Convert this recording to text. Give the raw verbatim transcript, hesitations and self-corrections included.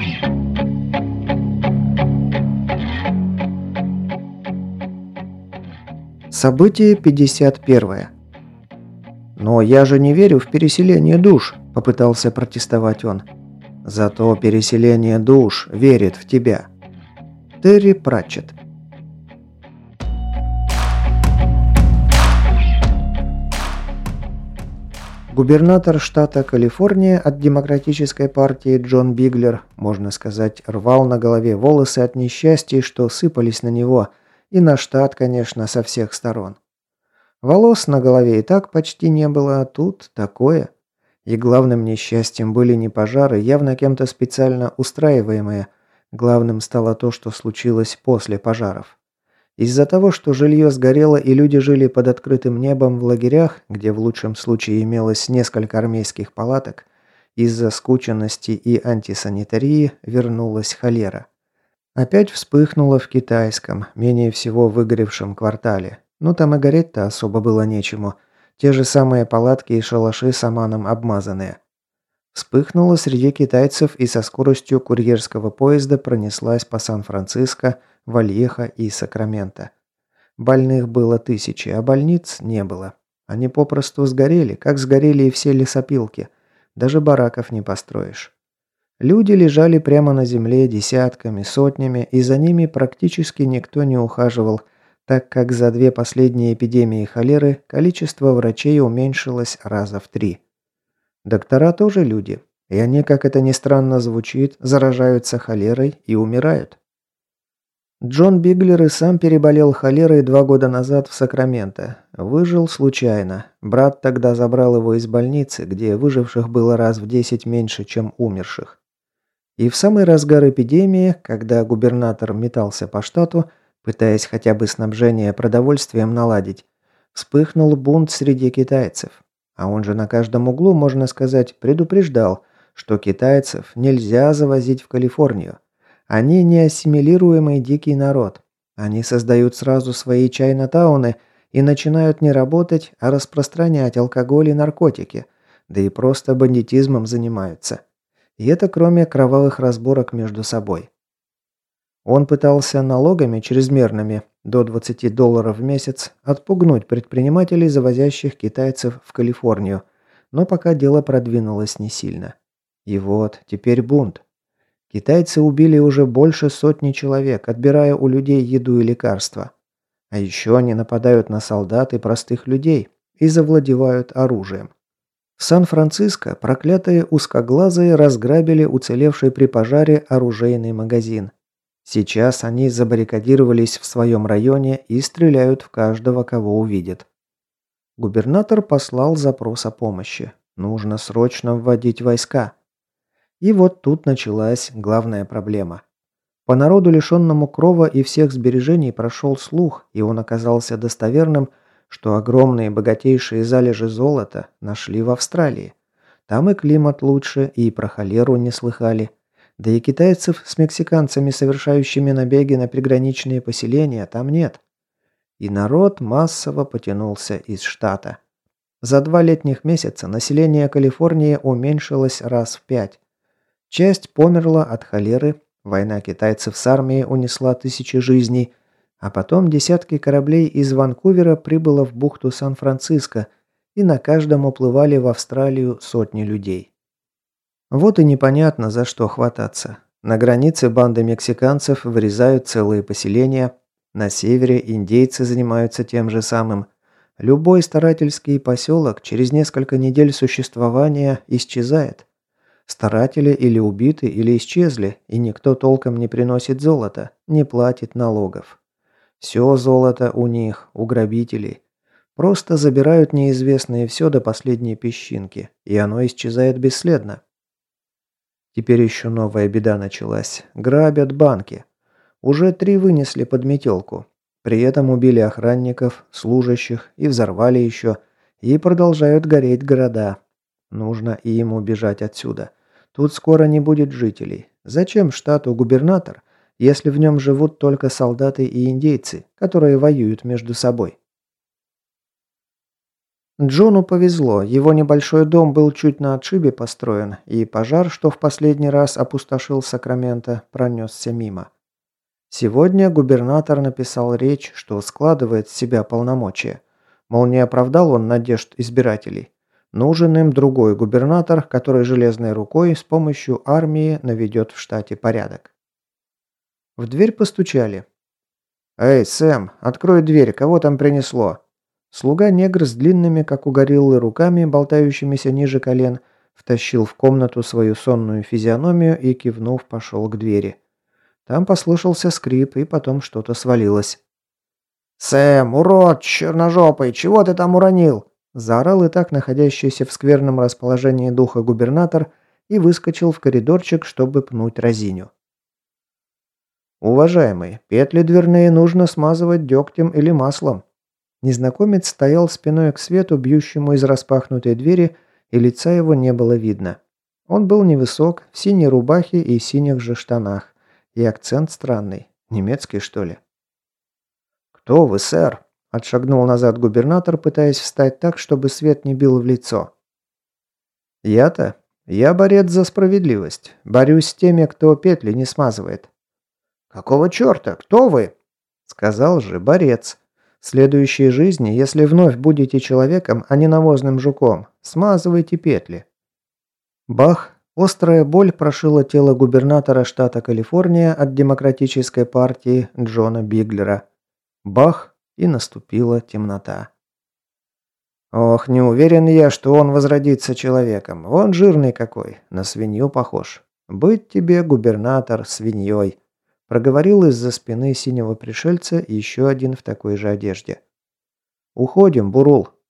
Событие пятьдесят первое. «Но я же не верю в переселение душ», – попытался протестовать он. «Зато переселение душ верит в тебя». Терри Пратчетт. Губернатор штата Калифорния от Демократической партии Джон Биглер, можно сказать, рвал на голове волосы от несчастий, что сыпались на него, и на штат, конечно, со всех сторон. Волос на голове и так почти не было, а тут такое. И главным несчастьем были не пожары, явно кем-то специально устраиваемые. Главным стало то, что случилось после пожаров. Из-за того, что жилье сгорело и люди жили под открытым небом в лагерях, где в лучшем случае имелось несколько армейских палаток, из-за скученности и антисанитарии вернулась холера. Опять вспыхнула в китайском, менее всего выгоревшем квартале. Ну там и гореть-то особо было нечему. Те же самые палатки и шалаши саманом обмазанные. Вспыхнула среди китайцев и со скоростью курьерского поезда пронеслась по Сан-Франциско, Вальехо и Сакраменто. Больных было тысячи, а больниц не было. Они попросту сгорели, как сгорели и все лесопилки. Даже бараков не построишь. Люди лежали прямо на земле десятками, сотнями, и за ними практически никто не ухаживал, так как за две последние эпидемии холеры количество врачей уменьшилось раза в три. Доктора тоже люди, и они, как это ни странно звучит, заражаются холерой и умирают. Джон Биглер и сам переболел холерой два года назад в Сакраменто. Выжил случайно. Брат тогда забрал его из больницы, где выживших было раз в десять меньше, чем умерших. И в самый разгар эпидемии, когда губернатор метался по штату, пытаясь хотя бы снабжение продовольствием наладить, вспыхнул бунт среди китайцев. А он же на каждом углу, можно сказать, предупреждал, что китайцев нельзя завозить в Калифорнию. Они не ассимилируемый дикий народ. Они создают сразу свои чайна-тауны и начинают не работать, а распространять алкоголь и наркотики, да и просто бандитизмом занимаются. И это кроме кровавых разборок между собой. Он пытался налогами чрезмерными, до двадцати долларов в месяц, отпугнуть предпринимателей, завозящих китайцев в Калифорнию, но пока дело продвинулось не сильно. И вот, теперь бунт. Китайцы убили уже больше сотни человек, отбирая у людей еду и лекарства. А еще они нападают на солдат и простых людей и завладевают оружием. В Сан-Франциско проклятые узкоглазые разграбили уцелевший при пожаре оружейный магазин. Сейчас они забаррикадировались в своем районе и стреляют в каждого, кого увидят. Губернатор послал запрос о помощи. Нужно срочно вводить войска. И вот тут началась главная проблема. По народу, лишенному крова и всех сбережений, прошел слух, и он оказался достоверным, что огромные богатейшие залежи золота нашли в Австралии. Там и климат лучше, и про холеру не слыхали. Да и китайцев с мексиканцами, совершающими набеги на приграничные поселения, там нет. И народ массово потянулся из штата. За два летних месяца население Калифорнии уменьшилось раз в пять. Часть померла от холеры, война китайцев с армией унесла тысячи жизней, а потом десятки кораблей из Ванкувера прибыло в бухту Сан-Франциско, и на каждом уплывали в Австралию сотни людей. Вот и непонятно, за что хвататься. На границе банды мексиканцев вырезают целые поселения, на севере индейцы занимаются тем же самым. Любой старательский поселок через несколько недель существования исчезает. Старатели или убиты, или исчезли, и никто толком не приносит золота, не платит налогов. Все золото у них, у грабителей. Просто забирают неизвестные все до последней песчинки, и оно исчезает бесследно. Теперь еще новая беда началась. Грабят банки. Уже три вынесли под метелку. При этом убили охранников, служащих и взорвали еще. И продолжают гореть города. Нужно и им убежать отсюда. Тут скоро не будет жителей. Зачем штату губернатор, если в нем живут только солдаты и индейцы, которые воюют между собой? Джону повезло, его небольшой дом был чуть на отшибе построен, и пожар, что в последний раз опустошил Сакраменто, пронесся мимо. Сегодня губернатор написал речь, что складывает с себя полномочия. Мол, не оправдал он надежд избирателей. Нужен им другой губернатор, который железной рукой с помощью армии наведет в штате порядок. В дверь постучали. «Эй, Сэм, открой дверь, кого там принесло?» Слуга-негр с длинными, как у гориллы, руками, болтающимися ниже колен, втащил в комнату свою сонную физиономию и, кивнув, пошел к двери. Там послышался скрип, и потом что-то свалилось. «Сэм, урод, черножопый, чего ты там уронил?» Заорал и так находящийся в скверном расположении духа губернатор и выскочил в коридорчик, чтобы пнуть разиню. «Уважаемый, петли дверные нужно смазывать дегтем или маслом». Незнакомец стоял спиной к свету, бьющему из распахнутой двери, и лица его не было видно. Он был невысок, в синей рубахе и синих же штанах. И акцент странный. Немецкий, что ли? «Кто вы, сэр?» – отшагнул назад губернатор, пытаясь встать так, чтобы свет не бил в лицо. «Я-то? Я борец за справедливость. Борюсь с теми, кто петли не смазывает». «Какого черта? Кто вы?» «Сказал же, борец. В следующей жизни, если вновь будете человеком, а не навозным жуком, смазывайте петли». Бах! Острая боль прошила тело губернатора штата Калифорния от Демократической партии Джона Биглера. Бах! И наступила темнота. «Ох, не уверен я, что он возродится человеком. Он жирный какой, на свинью похож. Быть тебе, губернатор, свиньей», – проговорил из-за спины синего пришельца еще один в такой же одежде. «Уходим, Бурул»,